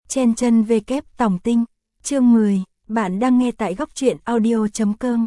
Chen chân về kép tòng tinh, chương 10, bạn đang nghe tại góc truyện audio.com.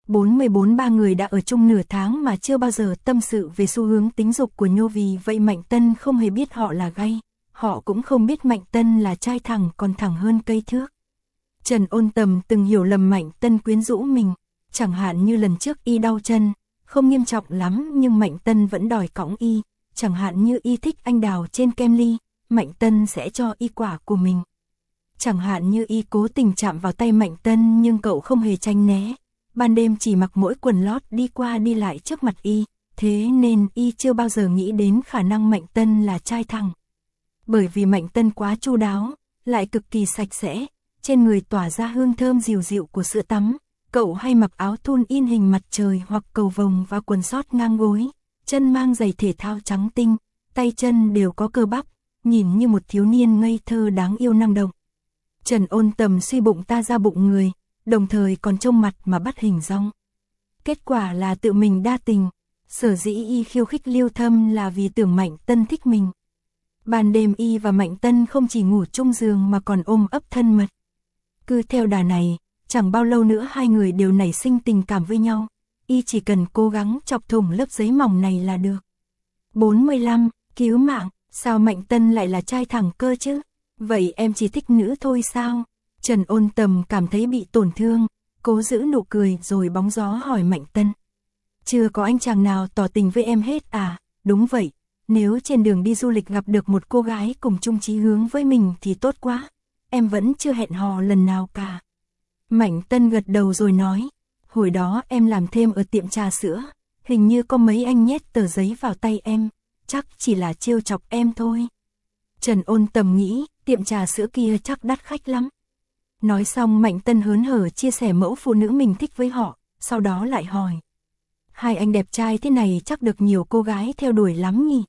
44 ba người đã ở chung nửa tháng mà chưa bao giờ tâm sự về xu hướng tính dục của Nhô, vì vậy Mạnh Tân không hề biết họ là gay, họ cũng không biết Mạnh Tân là trai thẳng còn thẳng hơn cây thước. Trần Ôn Tầm từng hiểu lầm Mạnh Tân quyến rũ mình, chẳng hạn như lần trước y đau chân, không nghiêm trọng lắm nhưng Mạnh Tân vẫn đòi cõng y, chẳng hạn như y thích anh đào trên kem ly, Mạnh Tân sẽ cho y quả của mình. Chẳng hạn như y cố tình chạm vào tay Mạnh Tân nhưng cậu không hề tránh né, ban đêm chỉ mặc mỗi quần lót đi qua đi lại trước mặt y, thế nên y chưa bao giờ nghĩ đến khả năng Mạnh Tân là trai thẳng. Bởi vì Mạnh Tân quá chu đáo, lại cực kỳ sạch sẽ, trên người tỏa ra hương thơm dịu dịu của sữa tắm, cậu hay mặc áo thun in hình mặt trời hoặc cầu vồng và quần sót ngang gối, chân mang giày thể thao trắng tinh, tay chân đều có cơ bắp, nhìn như một thiếu niên ngây thơ đáng yêu năng động. Trần Ôn Tầm suy bụng ta ra bụng người, đồng thời còn trông mặt mà bắt hình dong. Kết quả là tự mình đa tình, sở dĩ y khiêu khích Liêu Thâm là vì tưởng Mạnh Tân thích mình. Ban đêm y và Mạnh Tân không chỉ ngủ chung giường mà còn ôm ấp thân mật. Cứ theo đà này, chẳng bao lâu nữa hai người đều nảy sinh tình cảm với nhau, y chỉ cần cố gắng chọc thủng lớp giấy mỏng này là được. 45. Cứu mạng, sao Mạnh Tân lại là trai thẳng cơ chứ? Vậy em chỉ thích nữ thôi sao? Trần Ôn Tầm cảm thấy bị tổn thương, cố giữ nụ cười rồi bóng gió hỏi Mạnh Tân. Chưa có anh chàng nào tỏ tình với em hết à? Đúng vậy, nếu trên đường đi du lịch gặp được một cô gái cùng chung chí hướng với mình thì tốt quá. Em vẫn chưa hẹn hò lần nào cả. Mạnh Tân gật đầu rồi nói, hồi đó em làm thêm ở tiệm trà sữa, hình như có mấy anh nhét tờ giấy vào tay em, chắc chỉ là trêu chọc em thôi. Trần Ôn Tầm nghĩ, tiệm trà sữa kia chắc đắt khách lắm. Nói xong Mạnh Tân hớn hở chia sẻ mẫu phụ nữ mình thích với họ, sau đó lại hỏi. Hai anh đẹp trai thế này chắc được nhiều cô gái theo đuổi lắm nhỉ?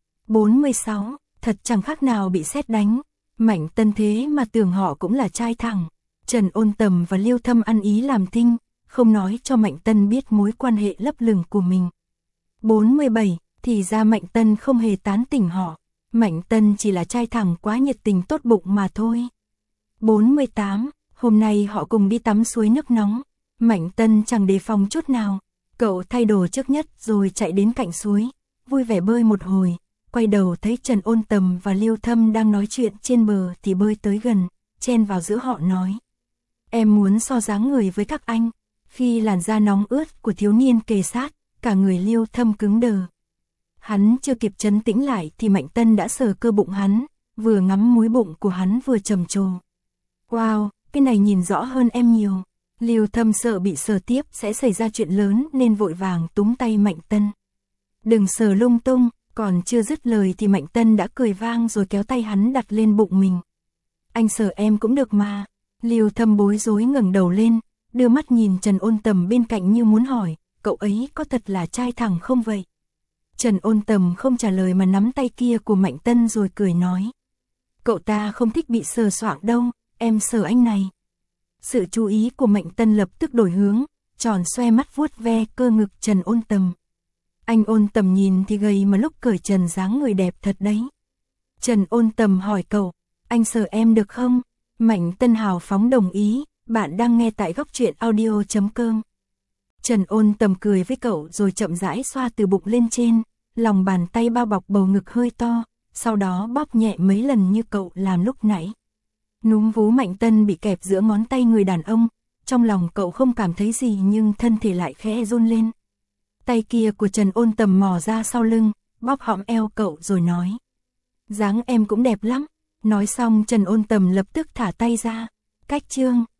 46, thật chẳng khác nào bị sét đánh. Mạnh Tân thế mà tưởng họ cũng là trai thẳng. Trần Ôn Tầm và Liêu Thâm ăn ý làm thinh, không nói cho Mạnh Tân biết mối quan hệ lấp lửng của mình. 47, thì ra Mạnh Tân không hề tán tỉnh họ. Mạnh Tân chỉ là trai thẳng quá nhiệt tình tốt bụng mà thôi. 48, hôm nay họ cùng đi tắm suối nước nóng. Mạnh Tân chẳng đề phòng chút nào. Cậu thay đồ trước nhất rồi chạy đến cạnh suối, vui vẻ bơi một hồi. Quay đầu thấy Trần Ôn Tầm và Liêu Thâm đang nói chuyện trên bờ thì bơi tới gần, chen vào giữa họ nói. Em muốn so dáng người với các anh. Khi làn da nóng ướt của thiếu niên kề sát, cả người Liêu Thâm cứng đờ. Hắn chưa kịp trấn tĩnh lại thì Mạnh Tân đã sờ cơ bụng hắn, vừa ngắm múi bụng của hắn vừa trầm trồ. Wow, cái này nhìn rõ hơn em nhiều. Liêu Thâm sợ bị sờ tiếp sẽ xảy ra chuyện lớn nên vội vàng túm tay Mạnh Tân. Đừng sờ lung tung, còn chưa dứt lời thì Mạnh Tân đã cười vang rồi kéo tay hắn đặt lên bụng mình. Anh sờ em cũng được mà. Liêu Thâm bối rối ngẩng đầu lên, đưa mắt nhìn Trần Ôn Tầm bên cạnh như muốn hỏi, cậu ấy có thật là trai thẳng không vậy? Trần Ôn Tầm không trả lời mà nắm tay kia của Mạnh Tân rồi cười nói. Cậu ta không thích bị sờ soạng đâu, em sờ anh này. Sự chú ý của Mạnh Tân lập tức đổi hướng, tròn xoe mắt vuốt ve cơ ngực Trần Ôn Tầm. Anh Ôn Tầm nhìn thì gầy mà lúc cởi trần dáng người đẹp thật đấy. Trần Ôn Tầm hỏi cậu, anh sờ em được không? Mạnh Tân hào phóng đồng ý, bạn đang nghe tại góc truyện audio.com. Trần Ôn Tầm cười với cậu rồi chậm rãi xoa từ bụng lên trên, lòng bàn tay bao bọc bầu ngực hơi to, sau đó bóp nhẹ mấy lần như cậu làm lúc nãy. Núm vú Mạnh Tân bị kẹp giữa ngón tay người đàn ông, trong lòng cậu không cảm thấy gì nhưng thân thể lại khẽ run lên. Tay kia của Trần Ôn Tầm mò ra sau lưng, bóp hõm eo cậu rồi nói. Dáng em cũng đẹp lắm. Nói xong Trần Ôn Tầm lập tức thả tay ra. Cách chương